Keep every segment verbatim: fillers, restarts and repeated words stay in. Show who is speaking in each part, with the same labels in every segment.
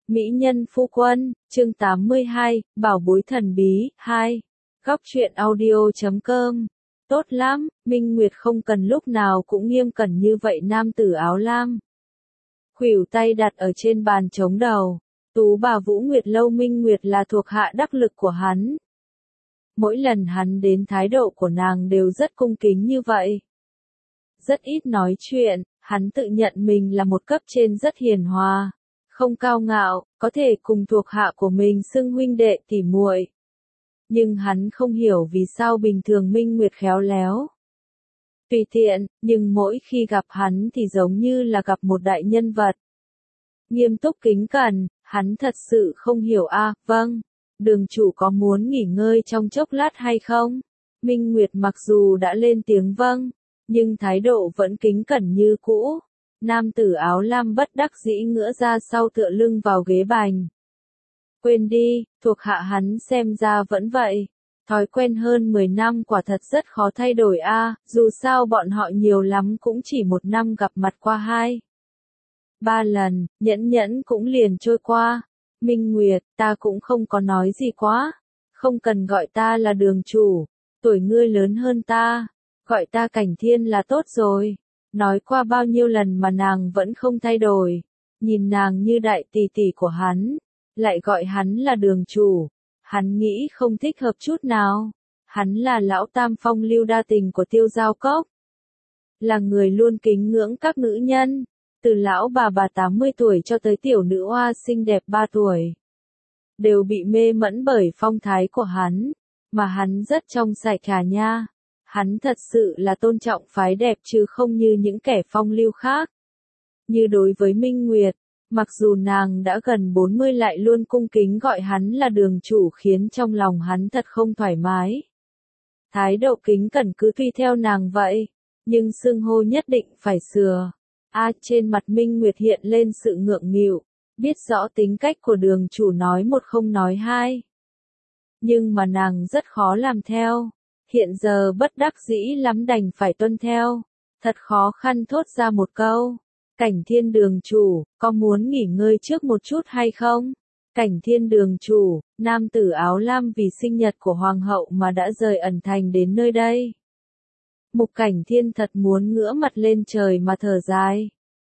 Speaker 1: Mỹ nhân phu quân, chương tám mươi hai, bảo bối thần bí, hai. Góc truyện audio chấm com. Tốt lắm, Minh Nguyệt không cần lúc nào cũng nghiêm cẩn như vậy nam tử áo lam. Khuỷu tay đặt ở trên bàn chống đầu. Tú bà Vũ Nguyệt Lâu Minh Nguyệt là thuộc hạ đắc lực của hắn. Mỗi lần hắn đến thái độ của nàng đều rất cung kính như vậy. Rất ít nói chuyện, hắn tự nhận mình là một cấp trên rất hiền hòa. Không cao ngạo, có thể cùng thuộc hạ của mình xưng huynh đệ tỉ muội. Nhưng hắn không hiểu vì sao bình thường Minh Nguyệt khéo léo. Tùy tiện, nhưng mỗi khi gặp hắn thì giống như là gặp một đại nhân vật. Nghiêm túc kính cẩn, hắn thật sự không hiểu a. À, vâng, đường chủ có muốn nghỉ ngơi trong chốc lát hay không? Minh Nguyệt mặc dù đã lên tiếng vâng, nhưng thái độ vẫn kính cẩn như cũ. Nam tử áo lam bất đắc dĩ ngửa ra sau tựa lưng vào ghế bành. Quên đi, thuộc hạ hắn xem ra vẫn vậy. Thói quen hơn mười năm quả thật rất khó thay đổi a, à, dù sao bọn họ nhiều lắm cũng chỉ một năm gặp mặt qua hai. Ba lần, nhẫn nhẫn cũng liền trôi qua. Minh Nguyệt, ta cũng không có nói gì quá. Không cần gọi ta là đường chủ. Tuổi ngươi lớn hơn ta. Gọi ta Cảnh Thiên là tốt rồi. Nói qua bao nhiêu lần mà nàng vẫn không thay đổi. Nhìn nàng như đại tỷ tỷ của hắn. Lại gọi hắn là đường chủ. Hắn nghĩ không thích hợp chút nào. Hắn là lão tam phong lưu đa tình của Tiêu Giao Cốc. Là người luôn kính ngưỡng các nữ nhân. Từ lão bà bà tám mươi tuổi cho tới tiểu nữ oa xinh đẹp ba tuổi. Đều bị mê mẫn bởi phong thái của hắn. Mà hắn rất trong sạch cả nha. Hắn thật sự là tôn trọng phái đẹp chứ không như những kẻ phong lưu khác. Như đối với Minh Nguyệt, mặc dù nàng đã gần bốn mươi lại luôn cung kính gọi hắn là đường chủ khiến trong lòng hắn thật không thoải mái. Thái độ kính cẩn cứ tùy theo nàng vậy, nhưng xưng hô nhất định phải sửa. A à, trên mặt Minh Nguyệt hiện lên sự ngượng nghịu, biết rõ tính cách của đường chủ nói một không nói hai. Nhưng mà nàng rất khó làm theo. Hiện giờ bất đắc dĩ lắm đành phải tuân theo. Thật khó khăn thốt ra một câu. Cảnh Thiên đường chủ, có muốn nghỉ ngơi trước một chút hay không? Cảnh Thiên đường chủ, nam tử áo lam vì sinh nhật của hoàng hậu mà đã rời ẩn thành đến nơi đây. Mục Cảnh Thiên thật muốn ngửa mặt lên trời mà thở dài.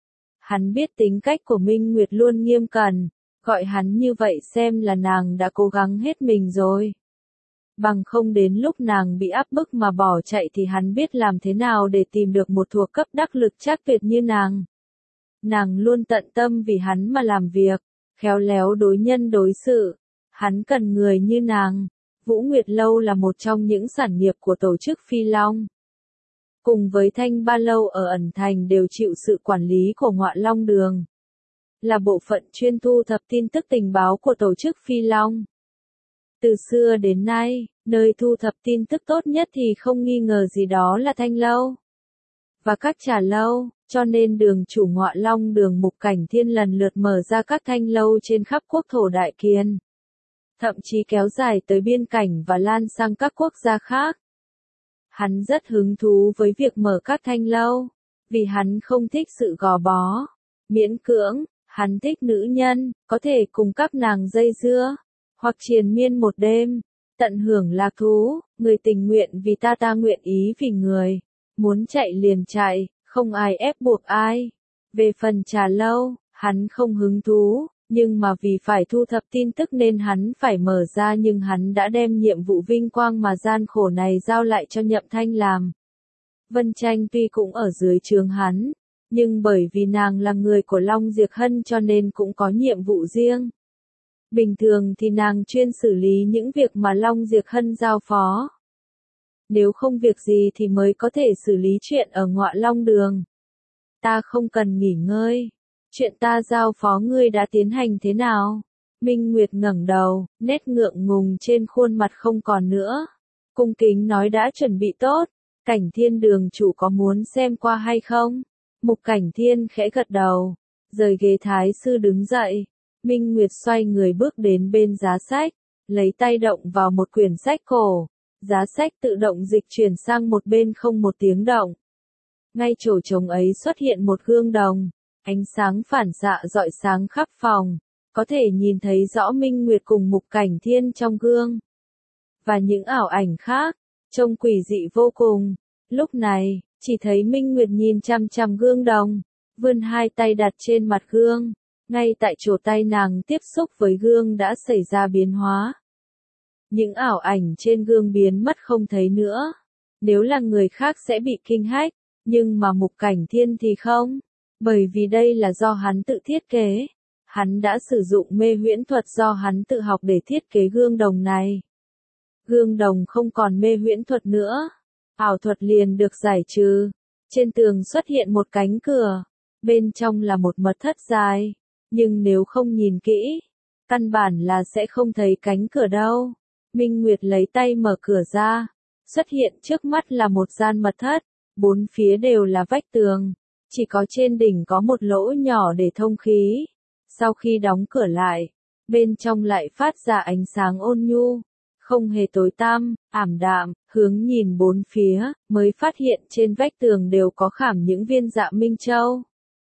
Speaker 1: Hắn biết tính cách của Minh Nguyệt luôn nghiêm cẩn, gọi hắn như vậy xem là nàng đã cố gắng hết mình rồi. Bằng không đến lúc nàng bị áp bức mà bỏ chạy thì hắn biết làm thế nào để tìm được một thuộc cấp đắc lực chắc tuyệt như nàng. Nàng luôn tận tâm vì hắn mà làm việc, khéo léo đối nhân đối sự. Hắn cần người như nàng. Vũ Nguyệt Lâu là một trong những sản nghiệp của tổ chức Phi Long. Cùng với Thanh Ba Lâu ở ẩn thành đều chịu sự quản lý của Ngọa Long Đường. Là bộ phận chuyên thu thập tin tức tình báo của tổ chức Phi Long. Từ xưa đến nay, nơi thu thập tin tức tốt nhất thì không nghi ngờ gì đó là Thanh Lâu. Và các trà lâu, cho nên đường chủ Ngọa Long Đường Mục Cảnh Thiên lần lượt mở ra các thanh lâu trên khắp quốc thổ Đại Kiên. Thậm chí kéo dài tới biên cảnh và lan sang các quốc gia khác. Hắn rất hứng thú với việc mở các thanh lâu, vì hắn không thích sự gò bó, miễn cưỡng, hắn thích nữ nhân, có thể cùng các nàng dây dưa, hoặc triền miên một đêm, tận hưởng lạc thú, người tình nguyện vì ta ta nguyện ý vì người, muốn chạy liền chạy, không ai ép buộc ai. Về phần trà lâu, hắn không hứng thú, nhưng mà vì phải thu thập tin tức nên hắn phải mở ra nhưng hắn đã đem nhiệm vụ vinh quang mà gian khổ này giao lại cho Nhậm Thanh làm. Vân Tranh tuy cũng ở dưới trướng hắn, nhưng bởi vì nàng là người của Long Diệp Hân cho nên cũng có nhiệm vụ riêng. Bình thường thì nàng chuyên xử lý những việc mà Long Diệp Hân giao phó. Nếu không việc gì thì mới có thể xử lý chuyện ở Ngọa Long Đường. Ta không cần nghỉ ngơi. Chuyện ta giao phó ngươi đã tiến hành thế nào? Minh Nguyệt ngẩng đầu, nét ngượng ngùng trên khuôn mặt không còn nữa. Cung kính nói đã chuẩn bị tốt. Cảnh Thiên đường chủ có muốn xem qua hay không? Mục Cảnh Thiên khẽ gật đầu. Rời ghế thái sư đứng dậy. Minh Nguyệt xoay người bước đến bên giá sách. Lấy tay động vào một quyển sách cổ. Giá sách tự động dịch chuyển sang một bên không một tiếng động. Ngay chỗ trống ấy xuất hiện một gương đồng. Ánh sáng phản xạ rọi sáng khắp phòng. có thể nhìn thấy rõ Minh Nguyệt cùng Mục Cảnh Thiên trong gương. Và những ảo ảnh khác, trông quỷ dị vô cùng. Lúc này, chỉ thấy Minh Nguyệt nhìn chằm chằm gương đồng, vươn hai tay đặt trên mặt gương. Ngay tại chỗ tay nàng tiếp xúc với gương đã xảy ra biến hóa. Những ảo ảnh trên gương biến mất không thấy nữa. Nếu là người khác sẽ bị kinh hách, nhưng mà Mục Cảnh Thiên thì không. Bởi vì đây là do hắn tự thiết kế. Hắn đã sử dụng mê huyễn thuật do hắn tự học để thiết kế gương đồng này. Gương đồng không còn mê huyễn thuật nữa. Ảo thuật liền được giải trừ. Trên tường xuất hiện một cánh cửa. Bên trong là một mật thất dài. Nhưng nếu không nhìn kỹ, căn bản là sẽ không thấy cánh cửa đâu. Minh Nguyệt lấy tay mở cửa ra. Xuất hiện trước mắt là một gian mật thất. Bốn phía đều là vách tường. Chỉ có trên đỉnh có một lỗ nhỏ để thông khí. Sau khi đóng cửa lại, bên trong lại phát ra ánh sáng ôn nhu. Không hề tối tăm, ảm đạm, hướng nhìn bốn phía, mới phát hiện trên vách tường đều có khảm những viên dạ minh châu.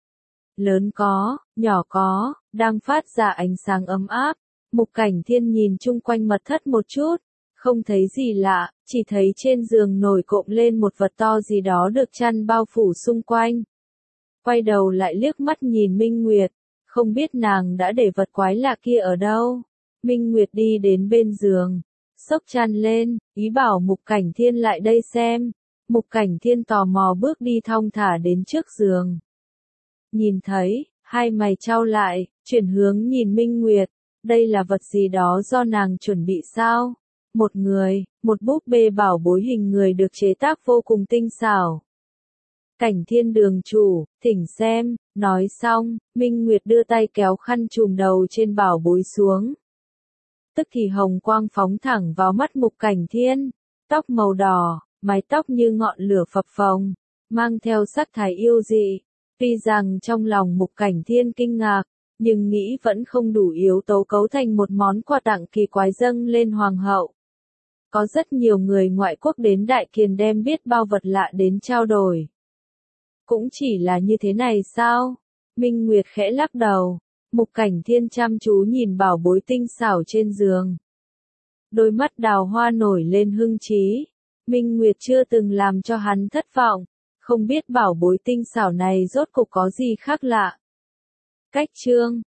Speaker 1: Lớn có, nhỏ có, đang phát ra ánh sáng ấm áp. Mục Cảnh Thiên nhìn chung quanh mật thất một chút, không thấy gì lạ, chỉ thấy trên giường nổi cộm lên một vật to gì đó được chăn bao phủ xung quanh. Quay đầu lại liếc mắt nhìn Minh Nguyệt, không biết nàng đã để vật quái lạ kia ở đâu. Minh Nguyệt đi đến bên giường, xốc chăn lên, ý bảo Mục Cảnh Thiên lại đây xem. Mục Cảnh Thiên tò mò bước đi thong thả đến trước giường. Nhìn thấy, hai mày chau lại, chuyển hướng nhìn Minh Nguyệt. Đây là vật gì đó do nàng chuẩn bị sao? Một người, một búp bê bảo bối hình người được chế tác vô cùng tinh xảo. Cảnh Thiên đường chủ, thỉnh xem, nói xong, Minh Nguyệt đưa tay kéo khăn trùm đầu trên bảo bối xuống. Tức thì hồng quang phóng thẳng vào mắt Mục Cảnh Thiên, tóc màu đỏ, mái tóc như ngọn lửa phập phồng, mang theo sắc thái yêu dị. Tuy rằng trong lòng Mục Cảnh Thiên kinh ngạc, nhưng nghĩ vẫn không đủ yếu tố cấu thành một món quà tặng kỳ quái dâng lên hoàng hậu. Có rất nhiều người ngoại quốc đến Đại Kiền đem biết bao vật lạ đến trao đổi. Cũng chỉ là như thế này sao? Minh Nguyệt khẽ lắc đầu. Mục Cảnh Thiên chăm chú nhìn bảo bối tinh xảo trên giường. Đôi mắt đào hoa nổi lên hưng trí. Minh Nguyệt chưa từng làm cho hắn thất vọng. Không biết bảo bối tinh xảo này rốt cục có gì khác lạ. Cách chương